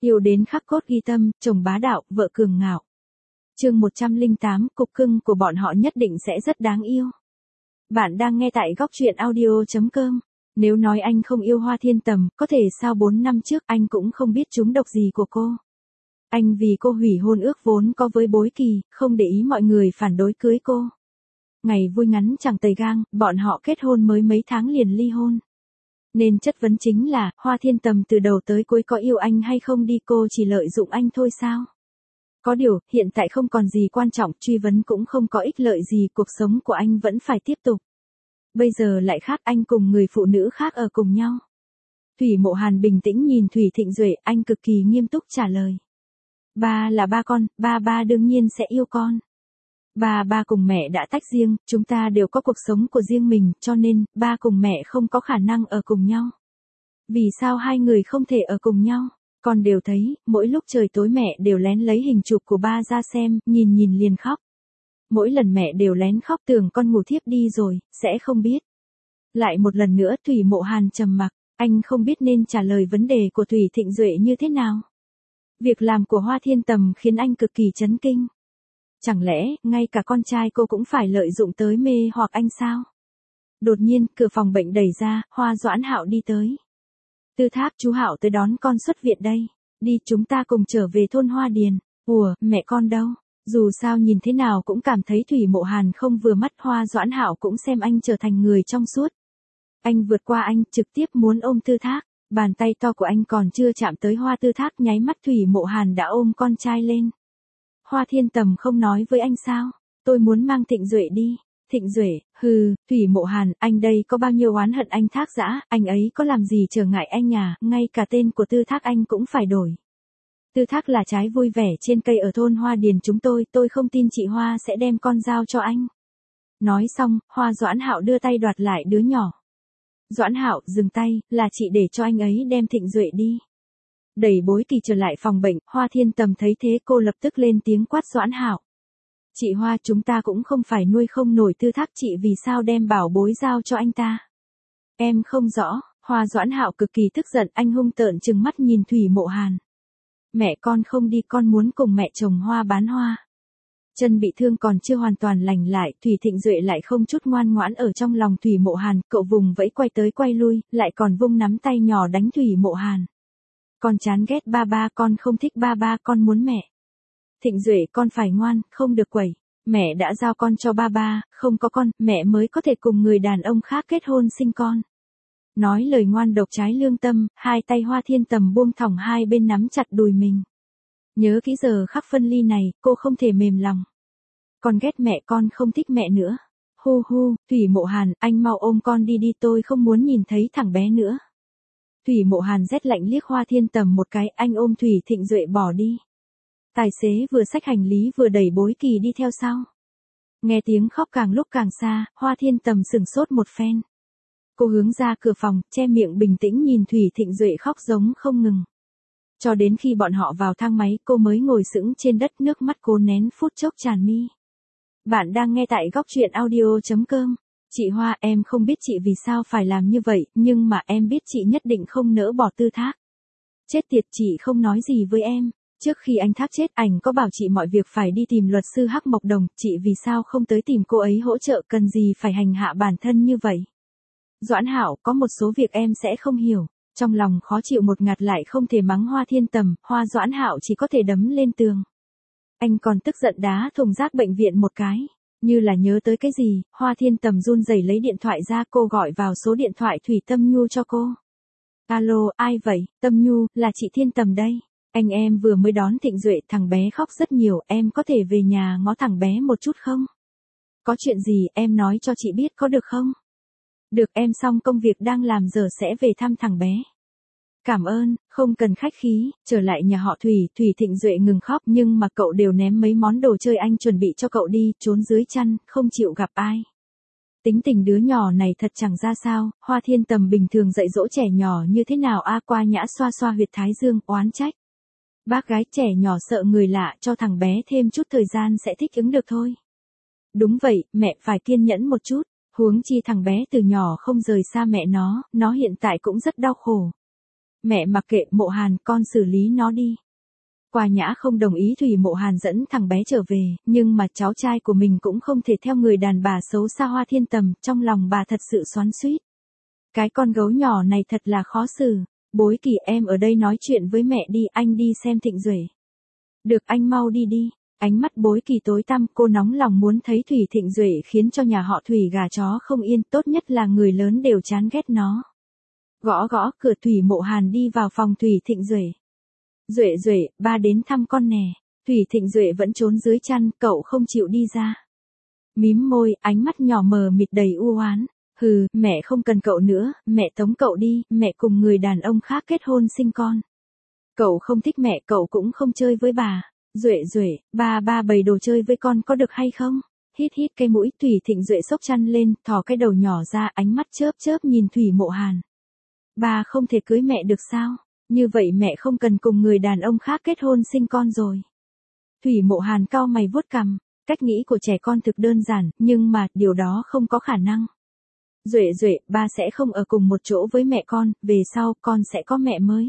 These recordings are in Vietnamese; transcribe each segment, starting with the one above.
Yêu đến khắc cốt ghi tâm, chồng bá đạo, vợ cường ngạo. Chương 108, cục cưng của bọn họ nhất định sẽ rất đáng yêu. Bạn đang nghe tại góc truyện audio.com. Nếu nói anh không yêu Hoa Thiên Tầm, có thể sao 4 năm trước anh cũng không biết trúng độc gì của cô. Anh vì cô hủy hôn ước vốn có với Bối Kỳ, không để ý mọi người phản đối cưới cô. Ngày vui ngắn chẳng tày gang, bọn họ kết hôn mới mấy tháng liền ly hôn. Nên chất vấn chính là, Hoa Thiên Tầm từ đầu tới cuối có yêu anh hay không đi, cô chỉ lợi dụng anh thôi sao? Có điều, hiện tại không còn gì quan trọng, truy vấn cũng không có ích lợi gì, cuộc sống của anh vẫn phải tiếp tục. Bây giờ lại khác, anh cùng người phụ nữ khác ở cùng nhau. Thủy Mộ Hàn bình tĩnh nhìn Thủy Thịnh Duệ, anh cực kỳ nghiêm túc trả lời. Ba là ba con, ba đương nhiên sẽ yêu con. Ba cùng mẹ đã tách riêng, chúng ta đều có cuộc sống của riêng mình, cho nên, ba cùng mẹ không có khả năng ở cùng nhau. Vì sao hai người không thể ở cùng nhau? Con đều thấy, mỗi lúc trời tối mẹ đều lén lấy hình chụp của ba ra xem, nhìn liền khóc. Mỗi lần mẹ đều lén khóc tưởng con ngủ thiếp đi rồi, sẽ không biết. Lại một lần nữa Thủy Mộ Hàn trầm mặc, anh không biết nên trả lời vấn đề của Thủy Thịnh Duệ như thế nào. Việc làm của Hoa Thiên Tầm khiến anh cực kỳ chấn kinh. Chẳng lẽ, ngay cả con trai cô cũng phải lợi dụng tới mê hoặc anh sao? Đột nhiên, cửa phòng bệnh đẩy ra, Hoa Doãn Hạo đi tới. Tư Thác, chú Hạo tới đón con xuất viện đây. Đi, chúng ta cùng trở về thôn Hoa Điền. Ủa, mẹ con đâu? Dù sao nhìn thế nào cũng cảm thấy Thủy Mộ Hàn không vừa mắt, Hoa Doãn Hạo cũng xem anh trở thành người trong suốt. Anh vượt qua anh, trực tiếp muốn ôm Tư Thác. Bàn tay to của anh còn chưa chạm tới Hoa Tư Thác, nháy mắt Thủy Mộ Hàn đã ôm con trai lên. Hoa Thiên Tầm không nói với anh sao? Tôi muốn mang Thịnh Duệ đi. Thịnh Duệ, hừ, Thủy Mộ Hàn, anh đây có bao nhiêu oán hận anh Thác dã, anh ấy có làm gì trở ngại anh à, ngay cả tên của Tư Thác anh cũng phải đổi. Tư Thác là trái vui vẻ trên cây ở thôn Hoa Điền chúng tôi không tin chị Hoa sẽ đem con giao cho anh. Nói xong, Hoa Doãn Hạo đưa tay đoạt lại đứa nhỏ. Doãn Hạo, dừng tay, là chị để cho anh ấy đem Thịnh Duệ đi. Đẩy Bối Kỳ trở lại phòng bệnh, Hoa Thiên Tầm thấy thế cô lập tức lên tiếng quát Doãn Hạo. Chị Hoa, chúng ta cũng không phải nuôi không nổi Tư Thác, chị vì sao đem bảo bối giao cho anh ta? Em không rõ. Hoa Doãn Hạo cực kỳ tức giận, anh hung tợn trừng mắt nhìn Thủy Mộ Hàn. Mẹ con không đi, con muốn cùng mẹ trồng hoa bán hoa. Chân bị thương còn chưa hoàn toàn lành lại, Thủy Thịnh Duệ lại không chút ngoan ngoãn ở trong lòng Thủy Mộ Hàn, cậu vùng vẫy quay tới quay lui, lại còn vung nắm tay nhỏ đánh Thủy Mộ Hàn. Con chán ghét ba, con không thích ba, con muốn mẹ. Thịnh Duệ, con phải ngoan, không được quẩy. Mẹ đã giao con cho ba, không có con, mẹ mới có thể cùng người đàn ông khác kết hôn sinh con. Nói lời ngoan độc trái lương tâm, hai tay Hoa Thiên Tầm buông thõng hai bên nắm chặt đùi mình. Nhớ kỹ giờ khắc phân ly này, cô không thể mềm lòng. Con ghét mẹ, con không thích mẹ nữa. Hu, Thủy Mộ Hàn, anh mau ôm con đi, tôi không muốn nhìn thấy thằng bé nữa. Thủy Mộ Hàn rét lạnh liếc Hoa Thiên Tầm một cái, anh ôm Thủy Thịnh Duệ bỏ đi. Tài xế vừa xách hành lý vừa đẩy Bối Kỳ đi theo sau. Nghe tiếng khóc càng lúc càng xa, Hoa Thiên Tầm sửng sốt một phen. Cô hướng ra cửa phòng, che miệng bình tĩnh nhìn Thủy Thịnh Duệ khóc giống không ngừng. Cho đến khi bọn họ vào thang máy, cô mới ngồi sững trên đất, nước mắt cố nén phút chốc tràn mi. Bạn đang nghe tại góc truyện audio.com. Chị Hoa, em không biết chị vì sao phải làm như vậy, nhưng mà em biết chị nhất định không nỡ bỏ Tư Thác. Chết tiệt, chị không nói gì với em. Trước khi anh Thác chết, ảnh có bảo chị mọi việc phải đi tìm luật sư Hắc Mộc Đồng, chị vì sao không tới tìm cô ấy hỗ trợ, cần gì phải hành hạ bản thân như vậy. Doãn Hạo, có một số việc em sẽ không hiểu. Trong lòng khó chịu một ngạt lại không thể mắng Hoa Thiên Tầm, Hoa Doãn Hạo chỉ có thể đấm lên tường. Anh còn tức giận đá thùng rác bệnh viện một cái. Như là nhớ tới cái gì, Hoa Thiên Tầm run rẩy lấy điện thoại ra, cô gọi vào số điện thoại Thủy Tâm Nhu cho cô. Alo, ai vậy? Tâm Nhu, là chị Thiên Tầm đây. Anh em vừa mới đón Thịnh Duệ, thằng bé khóc rất nhiều, em có thể về nhà ngó thằng bé một chút không? Có chuyện gì, em nói cho chị biết có được không? Được, em xong công việc đang làm giờ sẽ về thăm thằng bé. Cảm ơn, không cần khách khí. Trở lại nhà họ Thủy, Thủy Thịnh Duệ ngừng khóc, nhưng mà cậu đều ném mấy món đồ chơi anh chuẩn bị cho cậu đi, trốn dưới chăn, không chịu gặp ai. Tính tình đứa nhỏ này thật chẳng ra sao, Hoa Thiên Tầm bình thường dạy dỗ trẻ nhỏ như thế nào a, Qua Nhã xoa xoa huyệt thái dương, oán trách. Bác gái trẻ nhỏ sợ người lạ, cho thằng bé thêm chút thời gian sẽ thích ứng được thôi. Đúng vậy, mẹ phải kiên nhẫn một chút, huống chi thằng bé từ nhỏ không rời xa mẹ nó hiện tại cũng rất đau khổ. Mẹ mặc kệ Mộ Hàn, con xử lý nó đi. Qua Nhã không đồng ý Thủy Mộ Hàn dẫn thằng bé trở về, nhưng mà cháu trai của mình cũng không thể theo người đàn bà xấu xa Hoa Thiên Tầm, trong lòng bà thật sự xoắn xuýt. Cái con gấu nhỏ này thật là khó xử. Bối Kỳ, em ở đây nói chuyện với mẹ đi, anh đi xem Thịnh Duệ. Được, anh mau đi đi. Ánh mắt Bối Kỳ tối tăm, cô nóng lòng muốn thấy Thủy Thịnh Duệ khiến cho nhà họ Thủy gà chó không yên, tốt nhất là người lớn đều chán ghét nó. Gõ gõ cửa, Thủy Mộ Hàn đi vào phòng Thủy Thịnh Duệ. Duệ Duệ, ba đến thăm con nè. Thủy Thịnh Duệ vẫn trốn dưới chăn, cậu không chịu đi ra. Mím môi, ánh mắt nhỏ mờ mịt đầy u oán. Hừ, mẹ không cần cậu nữa, mẹ tống cậu đi, mẹ cùng người đàn ông khác kết hôn sinh con. Cậu không thích mẹ, cậu cũng không chơi với bà. Duệ Duệ, ba bày đồ chơi với con có được hay không? Hít hít cái mũi, Thủy Thịnh Duệ xốc chăn lên, thò cái đầu nhỏ ra, ánh mắt chớp chớp nhìn Thủy Mộ Hàn. Ba không thể cưới mẹ được sao? Như vậy mẹ không cần cùng người đàn ông khác kết hôn sinh con rồi. Thủy Mộ Hàn cau mày vuốt cằm, cách nghĩ của trẻ con thực đơn giản, nhưng mà điều đó không có khả năng. Duệ Duệ, ba sẽ không ở cùng một chỗ với mẹ con, về sau con sẽ có mẹ mới.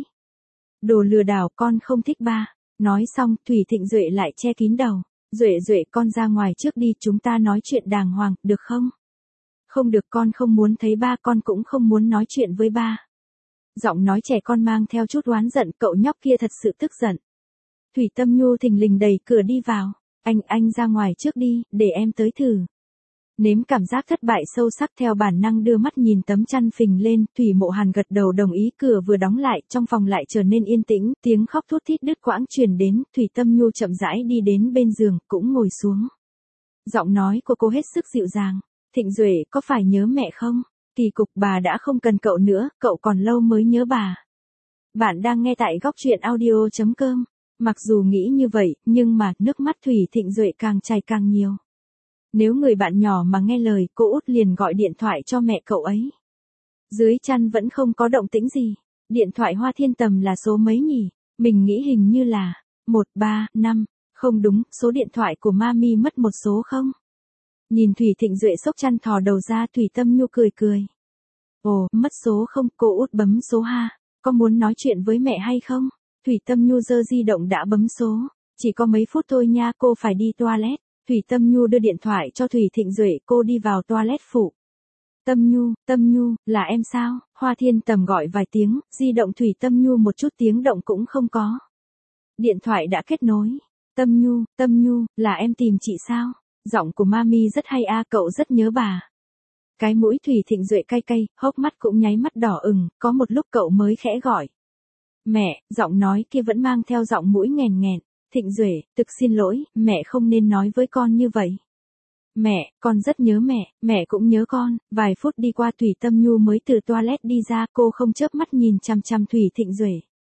Đồ lừa đảo, con không thích ba. Nói xong, Thủy Thịnh Duệ lại che kín đầu. Duệ Duệ, con ra ngoài trước đi, chúng ta nói chuyện đàng hoàng, được không? Không được, con không muốn thấy ba, con cũng không muốn nói chuyện với ba. Giọng nói trẻ con mang theo chút oán giận, cậu nhóc kia thật sự tức giận. Thủy Tâm Nhu thình lình đẩy cửa đi vào. Anh ra ngoài trước đi, để em tới thử. Nếm cảm giác thất bại sâu sắc, theo bản năng đưa mắt nhìn tấm chăn phình lên, Thủy Mộ Hàn gật đầu đồng ý, cửa vừa đóng lại, trong phòng lại trở nên yên tĩnh, tiếng khóc thút thít đứt quãng truyền đến, Thủy Tâm Nhu chậm rãi đi đến bên giường, cũng ngồi xuống. Giọng nói của cô hết sức dịu dàng. Thịnh Duệ, có phải nhớ mẹ không? Kỳ cục, bà đã không cần cậu nữa, cậu còn lâu mới nhớ bà. Bạn đang nghe tại góc truyện audio.com. Mặc dù nghĩ như vậy, nhưng mà nước mắt Thủy Thịnh Duệ càng chảy càng nhiều. Nếu người bạn nhỏ mà nghe lời, cô út liền gọi điện thoại cho mẹ cậu ấy. Dưới chăn vẫn không có động tĩnh gì. Điện thoại Hoa Thiên Tầm là số mấy nhỉ? Mình nghĩ hình như là 135. Không đúng, số điện thoại của Mami mất một số không? Nhìn Thủy Thịnh Duệ xốc chăn thò đầu ra, Thủy Tâm Nhu cười cười. Ồ, mất số không? Cô út bấm số ha. Có muốn nói chuyện với mẹ hay không? Thủy Tâm Nhu giơ di động đã bấm số. Chỉ có mấy phút thôi nha, cô phải đi toilet. Thủy Tâm Nhu đưa điện thoại cho Thủy Thịnh Duệ, cô đi vào toilet phụ. Tâm Nhu, là em sao? Hoa Thiên Tầm gọi vài tiếng, di động Thủy Tâm Nhu một chút tiếng động cũng không có. Điện thoại đã kết nối. Tâm Nhu, là em tìm chị sao? Giọng của Mami rất hay a, cậu rất nhớ bà. Cái mũi Thủy Thịnh Duệ cay cay, hốc mắt cũng nháy mắt đỏ ửng, có một lúc cậu mới khẽ gọi. Mẹ, giọng nói kia vẫn mang theo giọng mũi nghèn nghẹn. Thịnh Duệ, thực xin lỗi, mẹ không nên nói với con như vậy. Mẹ, con rất nhớ mẹ cũng nhớ con. Vài phút đi qua, Thủy Tâm Nhu mới từ toilet đi ra, cô không chớp mắt nhìn chằm chằm Thủy Thịnh Duệ.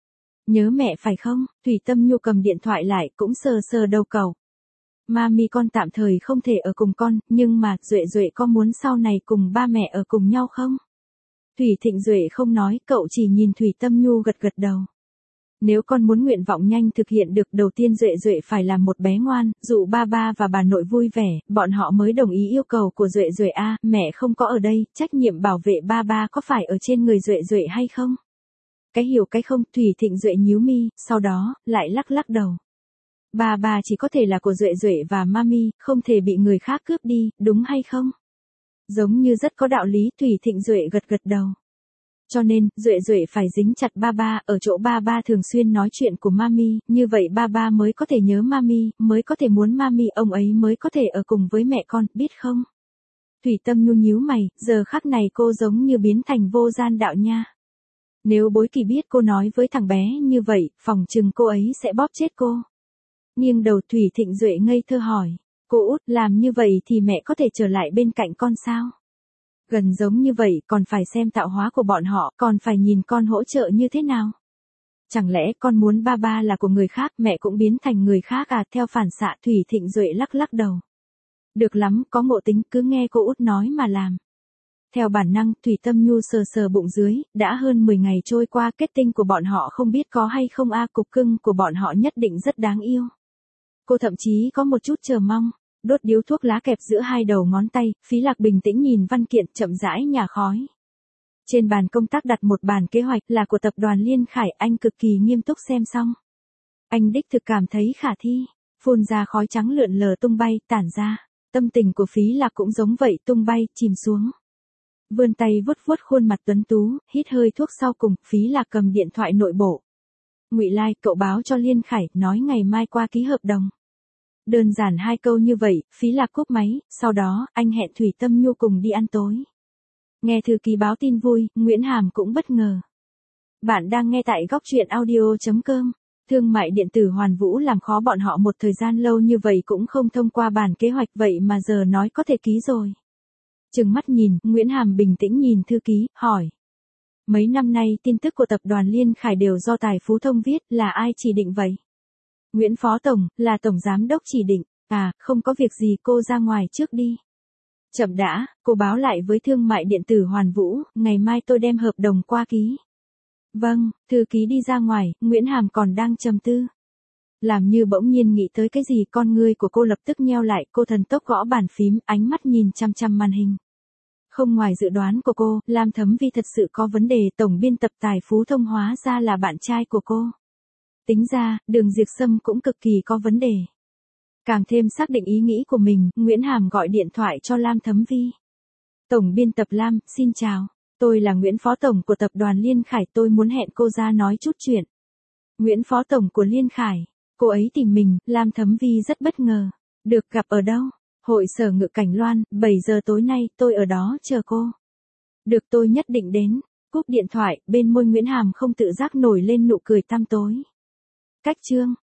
Nhớ mẹ phải không? Thủy Tâm Nhu cầm điện thoại lại, cũng sờ sờ đầu cậu. Mami, con tạm thời không thể ở cùng con, nhưng mà Duệ có muốn sau này cùng ba mẹ ở cùng nhau không? Thủy Thịnh Duệ không nói, cậu chỉ nhìn Thủy Tâm Nhu gật gật đầu. Nếu con muốn nguyện vọng nhanh thực hiện được, đầu tiên Duệ phải là một bé ngoan, dụ ba và bà nội vui vẻ, bọn họ mới đồng ý yêu cầu của Duệ a. Mẹ không có ở đây, trách nhiệm bảo vệ ba có phải ở trên người Duệ hay không? Cái hiểu cái không? Thủy Thịnh Duệ nhíu mi, sau đó lại lắc đầu. Ba chỉ có thể là của Duệ và Mami, không thể bị người khác cướp đi, đúng hay không? Giống như rất có đạo lý, Thủy Thịnh Duệ gật đầu. Cho nên, Duệ phải dính chặt ba, ở chỗ ba thường xuyên nói chuyện của Mami, như vậy ba mới có thể nhớ Mami, mới có thể muốn Mami, ông ấy mới có thể ở cùng với mẹ con, biết không? Thủy Tâm Nhu nhíu mày, giờ khắc này cô giống như biến thành vô gian đạo nha. Nếu Bối Kỳ biết cô nói với thằng bé như vậy, phòng chừng cô ấy sẽ bóp chết cô. Nghiêng đầu, Thủy Thịnh Duệ ngây thơ hỏi. Cô út, làm như vậy thì mẹ có thể trở lại bên cạnh con sao? Gần giống như vậy, còn phải xem tạo hóa của bọn họ, còn phải nhìn con hỗ trợ như thế nào. Chẳng lẽ con muốn ba là của người khác, mẹ cũng biến thành người khác à? Theo phản xạ, Thủy Thịnh Duệ lắc đầu. Được lắm, có ngộ tính, cứ nghe cô út nói mà làm. Theo bản năng, Thủy Tâm Nhu sờ bụng dưới, đã hơn 10 ngày trôi qua, kết tinh của bọn họ không biết có hay không a, cục cưng của bọn họ nhất định rất đáng yêu. Cô thậm chí có một chút chờ mong. Đốt điếu thuốc lá kẹp giữa hai đầu ngón tay, Phí Lạc bình tĩnh nhìn văn kiện, chậm rãi nhả khói. Trên bàn công tác đặt một bản kế hoạch là của tập đoàn Liên Khải, anh cực kỳ nghiêm túc xem xong. Anh đích thực cảm thấy khả thi, phun ra khói trắng lượn lờ tung bay, tản ra. Tâm tình của Phí Lạc cũng giống vậy, tung bay, chìm xuống. Vươn tay vuốt vuốt khuôn mặt tuấn tú, hít hơi thuốc sau cùng, Phí Lạc cầm điện thoại nội bộ. Ngụy Lai, cậu báo cho Liên Khải, nói ngày mai qua ký hợp đồng. Đơn giản 2 câu như vậy, Phí Lạc cúp máy, sau đó, anh hẹn Thủy Tâm Nhu cùng đi ăn tối. Nghe thư ký báo tin vui, Nguyễn Hàm cũng bất ngờ. Bạn đang nghe tại góc truyện audio.com. Thương mại điện tử Hoàn Vũ làm khó bọn họ một thời gian lâu như vậy cũng không thông qua bản kế hoạch, vậy mà giờ nói có thể ký rồi. Trừng mắt nhìn, Nguyễn Hàm bình tĩnh nhìn thư ký, hỏi. Mấy năm nay tin tức của tập đoàn Liên Khải đều do Tài Phú Thông viết, là ai chỉ định vậy? Nguyễn Phó Tổng, là Tổng Giám đốc chỉ định. À, không có việc gì, cô ra ngoài trước đi. Chậm đã, cô báo lại với thương mại điện tử Hoàn Vũ, ngày mai tôi đem hợp đồng qua ký. Vâng, thư ký đi ra ngoài, Nguyễn Hàm còn đang trầm tư. Làm như bỗng nhiên nghĩ tới cái gì, con ngươi của cô lập tức nheo lại, cô thần tốc gõ bàn phím, ánh mắt nhìn chăm chăm màn hình. Không ngoài dự đoán của cô, Lam Thấm Vi thật sự có vấn đề, tổng biên tập Tài Phú Thông hóa ra là bạn trai của cô. Tính ra, Đường Diệp Sâm cũng cực kỳ có vấn đề. Càng thêm xác định ý nghĩ của mình, Nguyễn Hàm gọi điện thoại cho Lam Thấm Vi. Tổng biên tập Lam, xin chào. Tôi là Nguyễn Phó Tổng của tập đoàn Liên Khải, tôi muốn hẹn cô ra nói chút chuyện. Nguyễn Phó Tổng của Liên Khải, cô ấy tìm mình, Lam Thấm Vi rất bất ngờ. Được, gặp ở đâu? Hội sở Ngự Cảnh Loan, 7 giờ tối nay, tôi ở đó chờ cô. Được, tôi nhất định đến. Cúp điện thoại, bên môi Nguyễn Hàm không tự giác nổi lên nụ cười tăm tối. Cách chương.